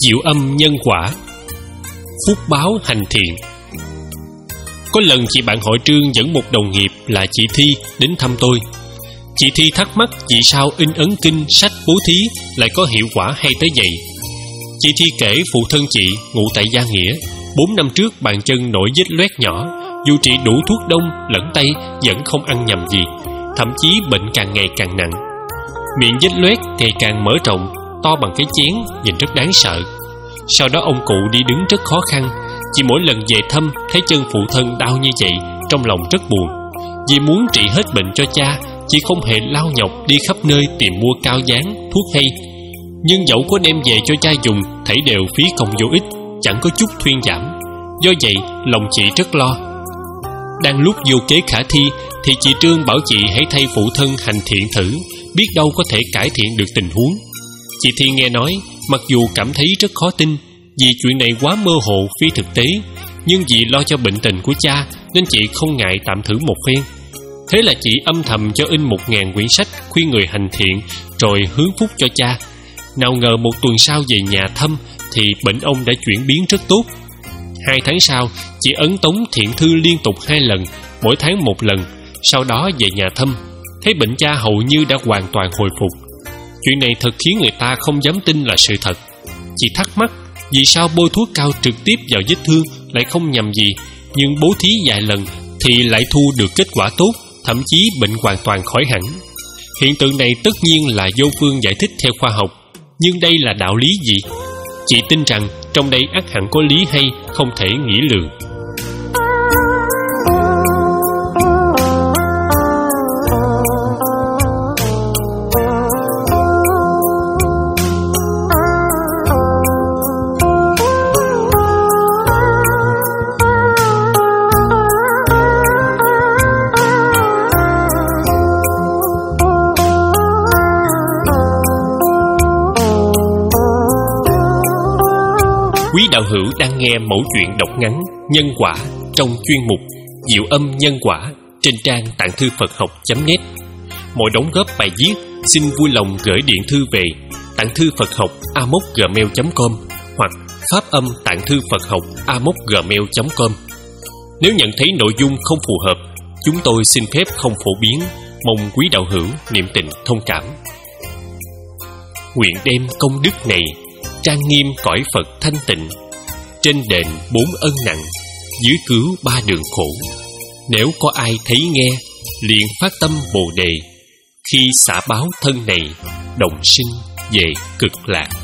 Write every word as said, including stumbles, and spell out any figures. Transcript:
Diệu âm nhân quả, phúc báo hành thiện. Có lần chị bạn họ Trương dẫn một đồng nghiệp là chị Thi đến thăm tôi. Chị Thi thắc mắc vì sao in ấn kinh sách bố thí lại có hiệu quả hay tới vậy. Chị Thi kể phụ thân chị ngụ tại Gia Nghĩa, bốn năm trước bàn chân nổi vết loét nhỏ, dù trị đủ thuốc đông lẫn tây vẫn không ăn nhầm gì, thậm chí bệnh càng ngày càng nặng. Miệng vết loét ngày càng mở rộng, to bằng cái chén, nhìn rất đáng sợ. Sau đó ông cụ đi đứng rất khó khăn. Chỉ mỗi lần về thăm thấy chân phụ thân đau như vậy, trong lòng rất buồn. Vì muốn trị hết bệnh cho cha, chị không hề lao nhọc đi khắp nơi tìm mua cao dán, thuốc hay. Nhưng dẫu có đem về cho cha dùng, thảy đều phí công vô ích, chẳng có chút thuyên giảm. Do vậy lòng chị rất lo. Đang lúc vô kế khả thi thì chị Trương bảo chị hãy thay phụ thân hành thiện thử, biết đâu có thể cải thiện được tình huống. Chị Thi nghe nói, mặc dù cảm thấy rất khó tin, vì chuyện này quá mơ hồ phi thực tế, nhưng vì lo cho bệnh tình của cha nên chị không ngại tạm thử một phen. Thế là chị âm thầm cho in một ngàn quyển sách khuyên người hành thiện, rồi hướng phúc cho cha. Nào ngờ một tuần sau về nhà thăm thì bệnh ông đã chuyển biến rất tốt. Hai tháng sau, chị ấn tống thiện thư liên tục hai lần, mỗi tháng một lần. Sau đó về nhà thăm, thấy bệnh cha hầu như đã hoàn toàn hồi phục. Chuyện này thật khiến người ta không dám tin là sự thật. Chị thắc mắc vì sao bôi thuốc cao trực tiếp vào vết thương lại không nhầm gì, nhưng bố thí vài lần thì lại thu được kết quả tốt, thậm chí bệnh hoàn toàn khỏi hẳn. Hiện tượng này tất nhiên là vô phương giải thích theo khoa học, nhưng đây là đạo lý gì? Chị tin rằng trong đây ắt hẳn có lý hay không thể nghĩ lường. Quý đạo hữu đang nghe mẩu chuyện đọc ngắn Nhân quả trong chuyên mục Diệu âm nhân quả trên trang tạng thư Phật học chấm net. Mọi đóng góp bài viết xin vui lòng gửi điện thư về tạng thư Phật học a mốc gmail chấm com hoặc pháp âm tạng thư Phật học a mốc gmail chấm com. Nếu nhận thấy nội dung không phù hợp, chúng tôi xin phép không phổ biến, mong quý đạo hữu niệm tình thông cảm. Nguyện đem công đức này trang nghiêm cõi Phật thanh tịnh, trên đền bốn ân nặng, dưới cứu ba đường khổ. Nếu có ai thấy nghe, liền phát tâm Bồ đề, khi xả báo thân này, đồng sinh về cực lạc.